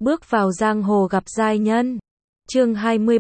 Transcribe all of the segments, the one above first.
Bước vào giang hồ gặp giai nhân. Chương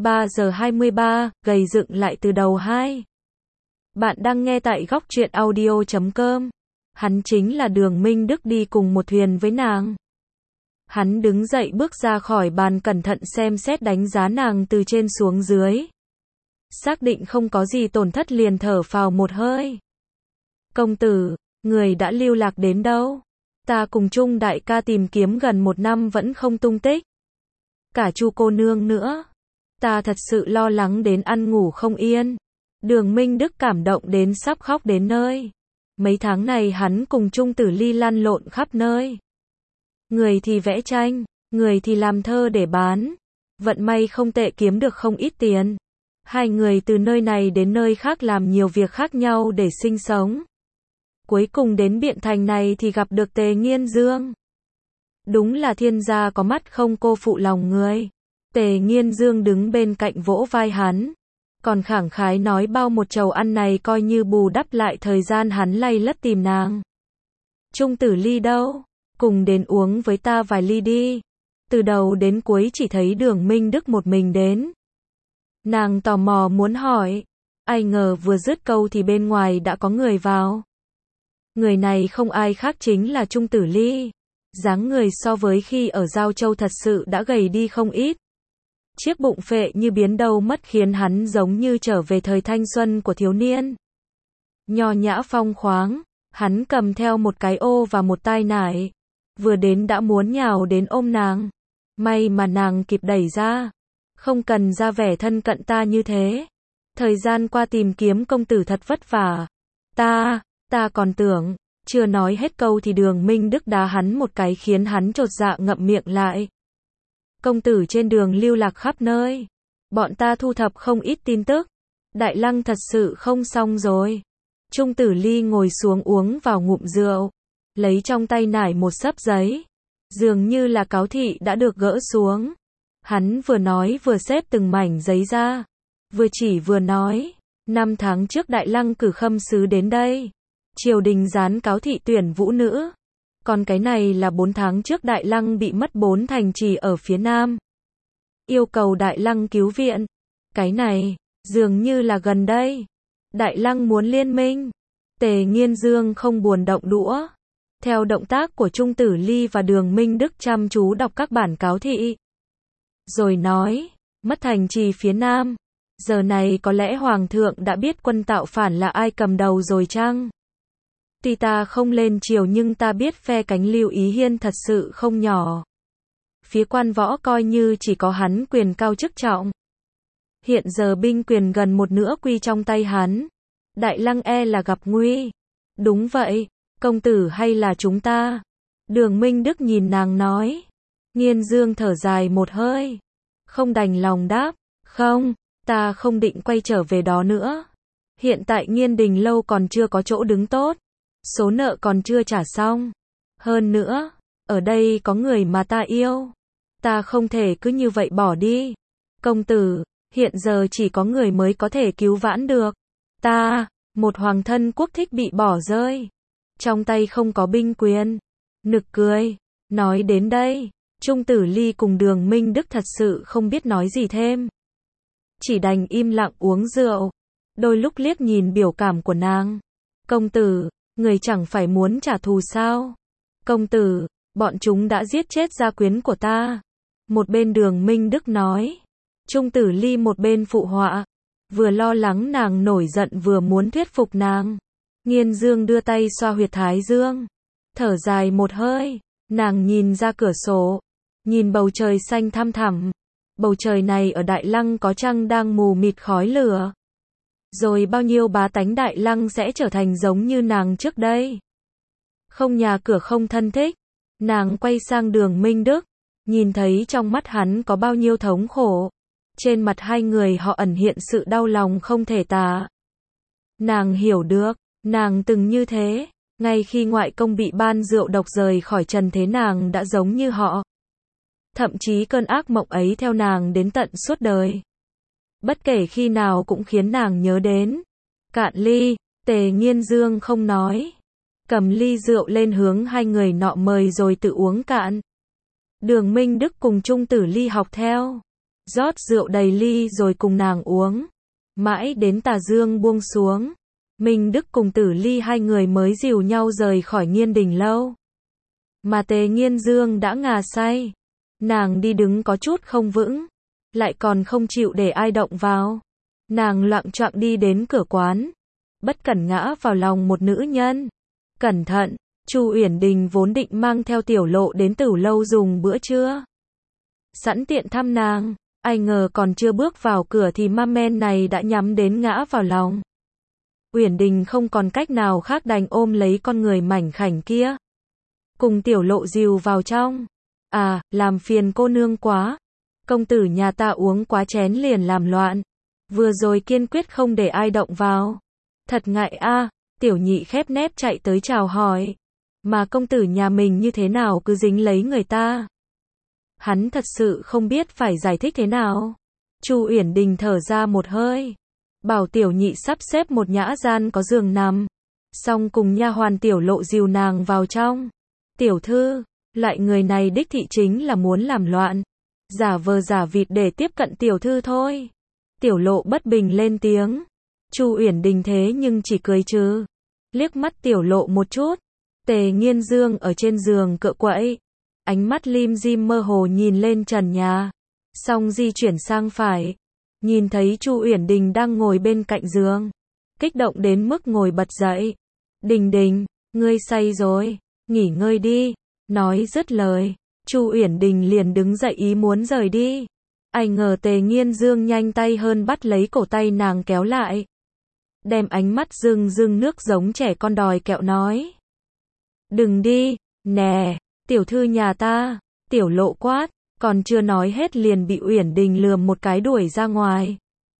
23:23, gầy dựng lại từ đầu 2. Bạn đang nghe tại góc truyện audio.com. Hắn chính là Đường Minh Đức, đi cùng một thuyền với nàng. Hắn đứng dậy bước ra khỏi bàn, cẩn thận xem xét đánh giá nàng từ trên xuống dưới. Xác định không có gì tổn thất liền thở phào một hơi. Công tử, người đã lưu lạc đến đâu? Ta cùng Trung đại ca tìm kiếm gần 1 năm vẫn không tung tích. Cả Chu cô nương nữa. Ta thật sự lo lắng đến ăn ngủ không yên. Đường Minh Đức cảm động đến sắp khóc đến nơi. Mấy tháng này hắn cùng Trung Tử Ly lăn lộn khắp nơi. Người thì vẽ tranh, người thì làm thơ để bán. Vận may không tệ, kiếm được không ít tiền. Hai người từ nơi này đến nơi khác làm nhiều việc khác nhau để sinh sống. Cuối cùng đến Biện Thành này thì gặp được Tề Nghiên Dương. Đúng là thiên gia có mắt không cô phụ lòng người. Tề Nghiên Dương đứng bên cạnh vỗ vai hắn. Còn khẳng khái nói bao một chầu ăn này coi như bù đắp lại thời gian hắn lay lất tìm nàng. Trung Tử Ly đâu? Cùng đến uống với ta vài ly đi. Từ đầu đến cuối chỉ thấy Đường Minh Đức một mình đến. Nàng tò mò muốn hỏi. Ai ngờ vừa dứt câu thì bên ngoài đã có người vào. Người này không ai khác chính là Trung Tử Ly. Dáng người so với khi ở Giao Châu thật sự đã gầy đi không ít. Chiếc bụng phệ như biến đâu mất khiến hắn giống như trở về thời thanh xuân của thiếu niên. Nho nhã phong khoáng, hắn cầm theo một cái ô và một tai nải. Vừa đến đã muốn nhào đến ôm nàng. May mà nàng kịp đẩy ra. Không cần ra vẻ thân cận ta như thế. Thời gian qua tìm kiếm công tử thật vất vả. Ta còn tưởng. Chưa nói hết câu thì Đường Minh Đức đá hắn một cái khiến hắn chột dạ ngậm miệng lại. Công tử trên đường lưu lạc khắp nơi. Bọn ta thu thập không ít tin tức. Đại Lăng thật sự không xong rồi. Trung Tử Ly ngồi xuống uống vào ngụm rượu. Lấy trong tay nải một xấp giấy. Dường như là cáo thị đã được gỡ xuống. Hắn vừa nói vừa xếp từng mảnh giấy ra. Vừa chỉ vừa nói. 5 tháng trước Đại Lăng cử khâm sứ đến đây. Triều đình gián cáo thị tuyển vũ nữ. Còn cái này là 4 tháng trước Đại Lăng bị mất 4 thành trì ở phía Nam. Yêu cầu Đại Lăng cứu viện. Cái này, dường như là gần đây. Đại Lăng muốn liên minh. Tề Nghiên Dương không buồn động đũa. Theo động tác của Trung Tử Ly và Đường Minh Đức chăm chú đọc các bản cáo thị. Rồi nói, mất thành trì phía Nam. Giờ này có lẽ Hoàng thượng đã biết quân tạo phản là ai cầm đầu rồi chăng? Tuy ta không lên triều nhưng ta biết phe cánh Lưu Ý Hiên thật sự không nhỏ. Phía quan võ coi như chỉ có hắn quyền cao chức trọng. Hiện giờ binh quyền gần một nửa quy trong tay hắn. Đại Lăng e là gặp nguy. Đúng vậy, công tử hay là chúng ta? Đường Minh Đức nhìn nàng nói. Nghiên Dương thở dài một hơi. Không đành lòng đáp. Không, ta không định quay trở về đó nữa. Hiện tại Nghiên Đình lâu còn chưa có chỗ đứng tốt. Số nợ còn chưa trả xong. Hơn nữa, ở đây có người mà ta yêu. Ta không thể cứ như vậy bỏ đi. Công tử, hiện giờ chỉ có người mới có thể cứu vãn được. Ta, một hoàng thân quốc thích bị bỏ rơi. Trong tay không có binh quyền. Nực cười. Nói đến đây, Trung Tử Ly cùng Đường Minh Đức thật sự không biết nói gì thêm. Chỉ đành im lặng uống rượu. Đôi lúc liếc nhìn biểu cảm của nàng. Công tử, người chẳng phải muốn trả thù sao? Công tử, bọn chúng đã giết chết gia quyến của ta. Một bên Đường Minh Đức nói. Trung Tử Ly một bên phụ họa. Vừa lo lắng nàng nổi giận vừa muốn thuyết phục nàng. Nghiên Dương đưa tay xoa huyệt thái dương. Thở dài một hơi. Nàng nhìn ra cửa sổ. Nhìn bầu trời xanh thăm thẳm. Bầu trời này ở Đại Lăng có chăng đang mù mịt khói lửa. Rồi bao nhiêu bá tánh Đại Lăng sẽ trở thành giống như nàng trước đây. Không nhà cửa không thân thích. Nàng quay sang Đường Minh Đức. Nhìn thấy trong mắt hắn có bao nhiêu thống khổ. Trên mặt hai người họ ẩn hiện sự đau lòng không thể tả. Nàng hiểu được. Nàng từng như thế. Ngay khi ngoại công bị ban rượu độc rời khỏi trần thế nàng đã giống như họ. Thậm chí cơn ác mộng ấy theo nàng đến tận suốt đời. Bất kể khi nào cũng khiến nàng nhớ đến. Cạn ly, Tề Nghiên Dương không nói. Cầm ly rượu lên hướng hai người nọ mời rồi tự uống cạn. Đường Minh Đức cùng Trung Tử Ly học theo. Rót rượu đầy ly rồi cùng nàng uống. Mãi đến tà dương buông xuống. Minh Đức cùng Tử Ly hai người mới dìu nhau rời khỏi Nghiên Đình lâu. Mà Tề Nghiên Dương đã ngà say. Nàng đi đứng có chút không vững. Lại còn không chịu để ai động vào. Nàng loạng choạng đi đến cửa quán. Bất cẩn ngã vào lòng một nữ nhân. Cẩn thận, Chu Uyển Đình vốn định mang theo Tiểu Lộ đến Tử lâu dùng bữa trưa. Sẵn tiện thăm nàng, ai ngờ còn chưa bước vào cửa thì ma men này đã nhắm đến ngã vào lòng. Uyển Đình không còn cách nào khác đành ôm lấy con người mảnh khảnh kia. Cùng Tiểu Lộ dìu vào trong. À, làm phiền cô nương quá. Công tử nhà ta uống quá chén liền làm loạn. Vừa rồi kiên quyết không để ai động vào. Thật ngại a. Tiểu Nhị khép nép chạy tới chào hỏi. Mà công tử nhà mình như thế nào cứ dính lấy người ta. Hắn thật sự không biết phải giải thích thế nào. Chu Uyển Đình thở ra một hơi. Bảo Tiểu Nhị sắp xếp một nhã gian có giường nằm. Xong cùng nha hoàn Tiểu Lộ dìu nàng vào trong. Tiểu thư, loại người này đích thị chính là muốn làm loạn. Giả vờ giả vịt để tiếp cận tiểu thư thôi. Tiểu Lộ bất bình lên tiếng. Chu Uyển Đình thế nhưng chỉ cười trừ. Liếc mắt Tiểu Lộ một chút. Tề Nghiên Dương ở trên giường cựa quậy. Ánh mắt lim dim mơ hồ nhìn lên trần nhà. Xong di chuyển sang phải. Nhìn thấy Chu Uyển Đình đang ngồi bên cạnh giường. Kích động đến mức ngồi bật dậy. Đình Đình, ngươi say rồi. Nghỉ ngơi đi. Nói dứt lời. Chu Uyển Đình liền đứng dậy ý muốn rời đi. Ai ngờ Tề Nghiên Dương nhanh tay hơn bắt lấy cổ tay nàng kéo lại. Đem ánh mắt rưng rưng nước giống trẻ con đòi kẹo nói. Đừng đi, nè, tiểu thư nhà ta. Tiểu Lộ quát, còn chưa nói hết liền bị Uyển Đình lườm một cái đuổi ra ngoài.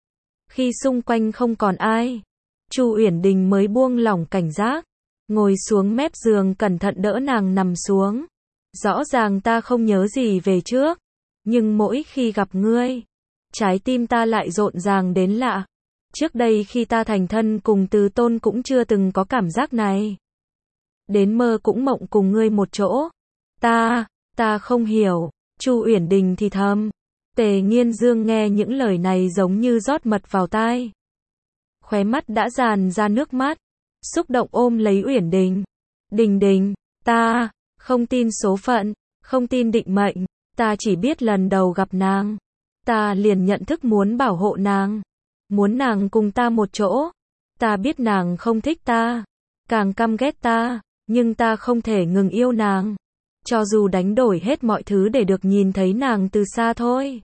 Khi xung quanh không còn ai, Chu Uyển Đình mới buông lỏng cảnh giác. Ngồi xuống mép giường cẩn thận đỡ nàng nằm xuống. Rõ ràng ta không nhớ gì về trước. Nhưng mỗi khi gặp ngươi, trái tim ta lại rộn ràng đến lạ. Trước đây khi ta thành thân cùng Từ Tôn cũng chưa từng có cảm giác này. Đến mơ cũng mộng cùng ngươi một chỗ. Ta không hiểu. Chu Uyển Đình thì thầm. Tề Nghiên Dương nghe những lời này giống như rót mật vào tai. Khóe mắt đã tràn ra nước mắt. Xúc động ôm lấy Uyển Đình. Đình Đình, ta không tin số phận, không tin định mệnh. Ta chỉ biết lần đầu gặp nàng. Ta liền nhận thức muốn bảo hộ nàng. Muốn nàng cùng ta một chỗ. Ta biết nàng không thích ta. Càng căm ghét ta. Nhưng ta không thể ngừng yêu nàng. Cho dù đánh đổi hết mọi thứ để được nhìn thấy nàng từ xa thôi.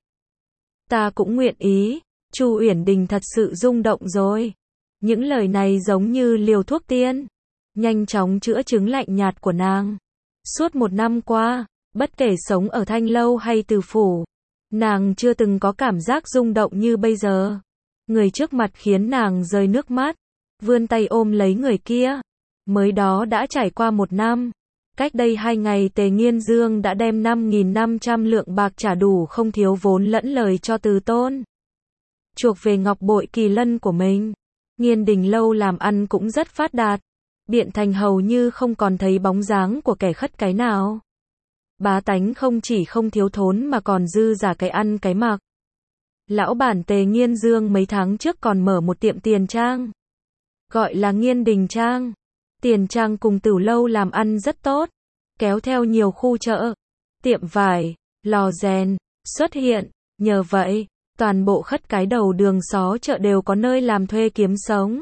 Ta cũng nguyện ý. Chu Uyển Đình thật sự rung động rồi. Những lời này giống như liều thuốc tiên. Nhanh chóng chữa chứng lạnh nhạt của nàng. Suốt 1 năm qua, bất kể sống ở Thanh Lâu hay Từ Phủ, nàng chưa từng có cảm giác rung động như bây giờ. Người trước mặt khiến nàng rơi nước mắt. Vươn tay ôm lấy người kia. Mới đó đã trải qua 1 năm. Cách đây 2 ngày Tề Nghiên Dương đã đem 5.500 lượng bạc trả đủ không thiếu vốn lẫn lời cho Từ Tôn. Chuộc về ngọc bội kỳ lân của mình. Nghiên Đình lâu làm ăn cũng rất phát đạt. Biện Thành hầu như không còn thấy bóng dáng của kẻ khất cái nào. Bá tánh không chỉ không thiếu thốn mà còn dư giả cái ăn cái mặc. Lão bản Tề Nghiên Dương mấy tháng trước còn mở một tiệm tiền trang. Gọi là Nghiên Đình Trang. Tiền trang cùng Tử lâu làm ăn rất tốt. Kéo theo nhiều khu chợ, tiệm vải, lò rèn, xuất hiện. Nhờ vậy, toàn bộ khất cái đầu đường xó chợ đều có nơi làm thuê kiếm sống.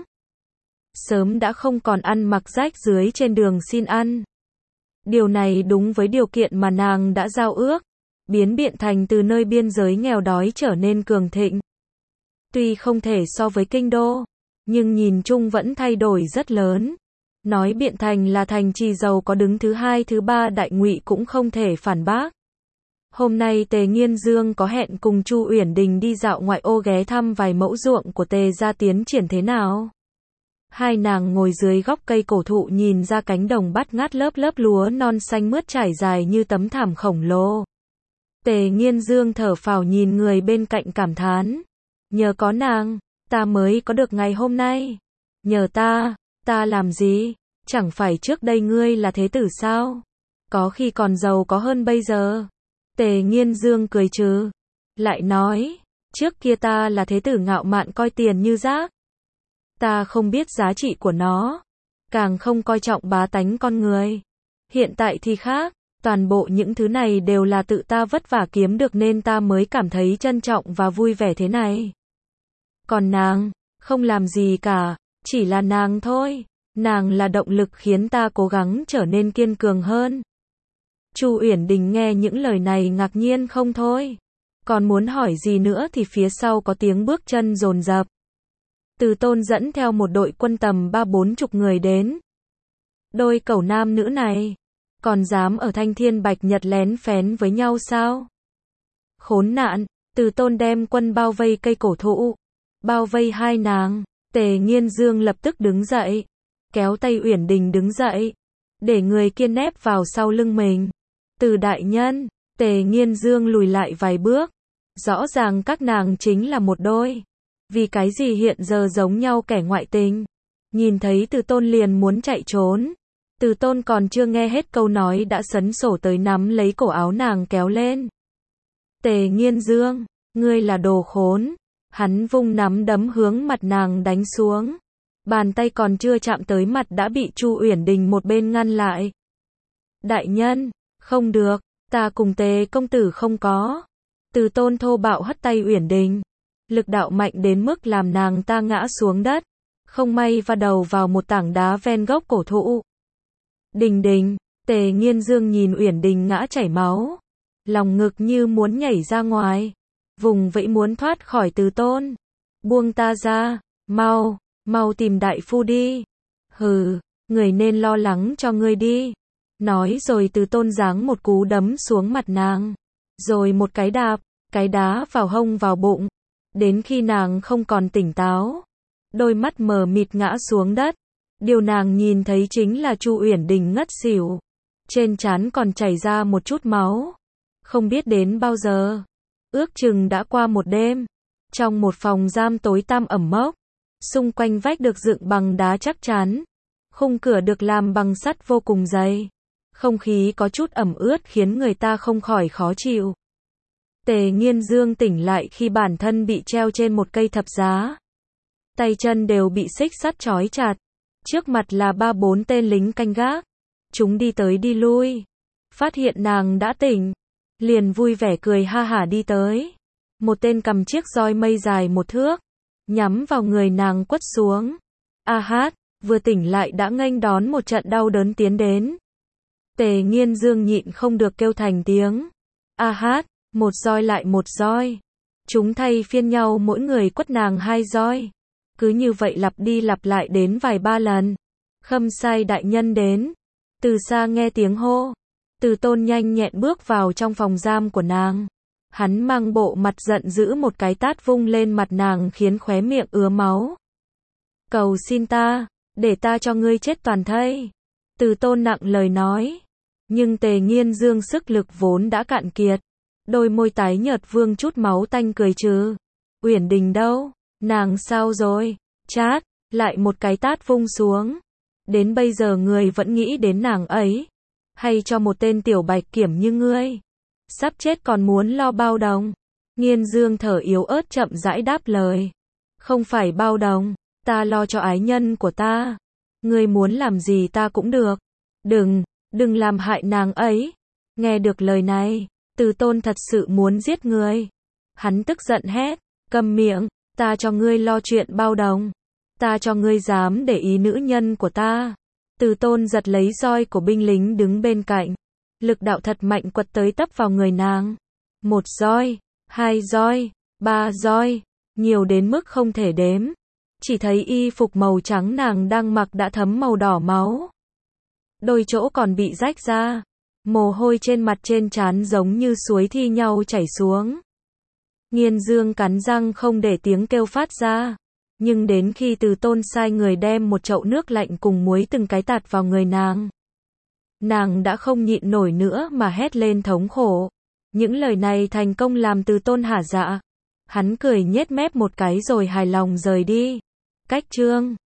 Sớm đã không còn ăn mặc rách rưới trên đường xin ăn. Điều này đúng với điều kiện mà nàng đã giao ước. Biến Biện Thành từ nơi biên giới nghèo đói trở nên cường thịnh. Tuy không thể so với kinh đô, nhưng nhìn chung vẫn thay đổi rất lớn. Nói Biện Thành là thành trì giàu có đứng thứ 2 thứ 3 Đại Ngụy cũng không thể phản bác. Hôm nay Tề Nghiên Dương có hẹn cùng Chu Uyển Đình đi dạo ngoại ô ghé thăm vài mẫu ruộng của Tề gia tiến triển thế nào. Hai nàng ngồi dưới gốc cây cổ thụ nhìn ra cánh đồng bát ngát lớp lúa non xanh mướt trải dài như tấm thảm khổng lồ. Tề Nghiên Dương thở phào nhìn người bên cạnh cảm thán. Nhờ có nàng, ta mới có được ngày hôm nay. Nhờ ta làm gì? Chẳng phải trước đây ngươi là thế tử sao? Có khi còn giàu có hơn bây giờ. Tề Nghiên Dương cười trừ, lại nói, trước kia ta là thế tử ngạo mạn coi tiền như rác. Ta không biết giá trị của nó, càng không coi trọng bá tánh con người. Hiện tại thì khác, toàn bộ những thứ này đều là tự ta vất vả kiếm được nên ta mới cảm thấy trân trọng và vui vẻ thế này. Còn nàng, không làm gì cả, chỉ là nàng thôi, nàng là động lực khiến ta cố gắng trở nên kiên cường hơn. Chu Uyển Đình nghe những lời này ngạc nhiên không thôi, còn muốn hỏi gì nữa thì phía sau có tiếng bước chân dồn dập. Từ Tôn dẫn theo một đội quân tầm 30-40 người đến. Đôi cẩu nam nữ này, còn dám ở Thanh Thiên Bạch Nhật lén phén với nhau sao? Khốn nạn, Từ Tôn đem quân bao vây cây cổ thụ, bao vây hai nàng. Tề Nghiên Dương lập tức đứng dậy, kéo tay Uyển Đình đứng dậy, để người kia nép vào sau lưng mình. Từ đại nhân, Tề Nghiên Dương lùi lại vài bước, rõ ràng các nàng chính là một đôi. Vì cái gì hiện giờ giống nhau kẻ ngoại tình? Nhìn thấy Từ Tôn liền muốn chạy trốn. Từ Tôn còn chưa nghe hết câu nói đã sấn sổ tới nắm lấy cổ áo nàng kéo lên. Tề Nghiên Dương, ngươi là đồ khốn. Hắn vung nắm đấm hướng mặt nàng đánh xuống. Bàn tay còn chưa chạm tới mặt đã bị Chu Uyển Đình một bên ngăn lại. Đại nhân, không được, ta cùng Tề công tử không có. Từ Tôn thô bạo hất tay Uyển Đình. Lực đạo mạnh đến mức làm nàng ta ngã xuống đất. Không may va đầu vào một tảng đá ven gốc cổ thụ. Đình Đình, Tề Nghiên Dương nhìn Uyển Đình ngã chảy máu. Lòng ngực như muốn nhảy ra ngoài. Vùng vẫy muốn thoát khỏi Từ Tôn. Buông ta ra, mau, mau tìm đại phu đi. Hừ, người nên lo lắng cho ngươi đi. Nói rồi Từ Tôn giáng một cú đấm xuống mặt nàng. Rồi một cái đạp, cái đá vào hông vào bụng. Đến khi nàng không còn tỉnh táo. Đôi mắt mờ mịt ngã xuống đất. Điều nàng nhìn thấy chính là Chu Uyển Đình ngất xỉu. Trên trán còn chảy ra một chút máu. Không biết đến bao giờ. Ước chừng đã qua một đêm. Trong một phòng giam tối tăm ẩm mốc. Xung quanh vách được dựng bằng đá chắc chắn. Khung cửa được làm bằng sắt vô cùng dày. Không khí có chút ẩm ướt khiến người ta không khỏi khó chịu. Tề Nghiên Dương tỉnh lại khi bản thân bị treo trên một cây thập giá. Tay chân đều bị xích sắt trói chặt. Trước mặt là 3-4 tên lính canh gác. Chúng đi tới đi lui. Phát hiện nàng đã tỉnh. Liền vui vẻ cười ha hả đi tới. Một tên cầm chiếc roi mây dài 1 thước. Nhắm vào người nàng quất xuống. A hát, vừa tỉnh lại đã nghênh đón một trận đau đớn tiến đến. Tề Nghiên Dương nhịn không được kêu thành tiếng. A hát, một roi lại một roi. Chúng thay phiên nhau mỗi người quất nàng 2 roi. Cứ như vậy lặp đi lặp lại đến vài ba lần. Khâm sai đại nhân đến. Từ xa nghe tiếng hô. Từ Tôn nhanh nhẹn bước vào trong phòng giam của nàng. Hắn mang bộ mặt giận dữ một cái tát vung lên mặt nàng khiến khóe miệng ứa máu. Cầu xin ta, để ta cho ngươi chết toàn thây. Từ Tôn nặng lời nói. Nhưng Tề Nghiên Dương sức lực vốn đã cạn kiệt. Đôi môi tái nhợt vương chút máu tanh cười trừ. Uyển Đình đâu? Nàng sao rồi? Chát, lại một cái tát vung xuống. Đến bây giờ người vẫn nghĩ đến nàng ấy. Hay cho một tên tiểu bạch kiểm như ngươi. Sắp chết còn muốn lo bao đồng. Nghiên Dương thở yếu ớt chậm rãi đáp lời. Không phải bao đồng, ta lo cho ái nhân của ta. Ngươi muốn làm gì ta cũng được. Đừng làm hại nàng ấy. Nghe được lời này, Từ Tôn thật sự muốn giết người. Hắn tức giận hét, câm miệng, ta cho ngươi lo chuyện bao đồng. Ta cho ngươi dám để ý nữ nhân của ta. Từ Tôn giật lấy roi của binh lính đứng bên cạnh. Lực đạo thật mạnh quật tới tấp vào người nàng. 1 roi, 2 roi, 3 roi, nhiều đến mức không thể đếm. Chỉ thấy y phục màu trắng nàng đang mặc đã thấm màu đỏ máu. Đôi chỗ còn bị rách ra. Mồ hôi trên mặt trên trán giống như suối thi nhau chảy xuống. Nghiên Dương cắn răng không để tiếng kêu phát ra. Nhưng đến khi Từ Tôn sai người đem một chậu nước lạnh cùng muối từng cái tạt vào người nàng. Nàng đã không nhịn nổi nữa mà hét lên thống khổ. Những lời này thành công làm Từ Tôn hả dạ. Hắn cười nhếch mép một cái rồi hài lòng rời đi. Cách chương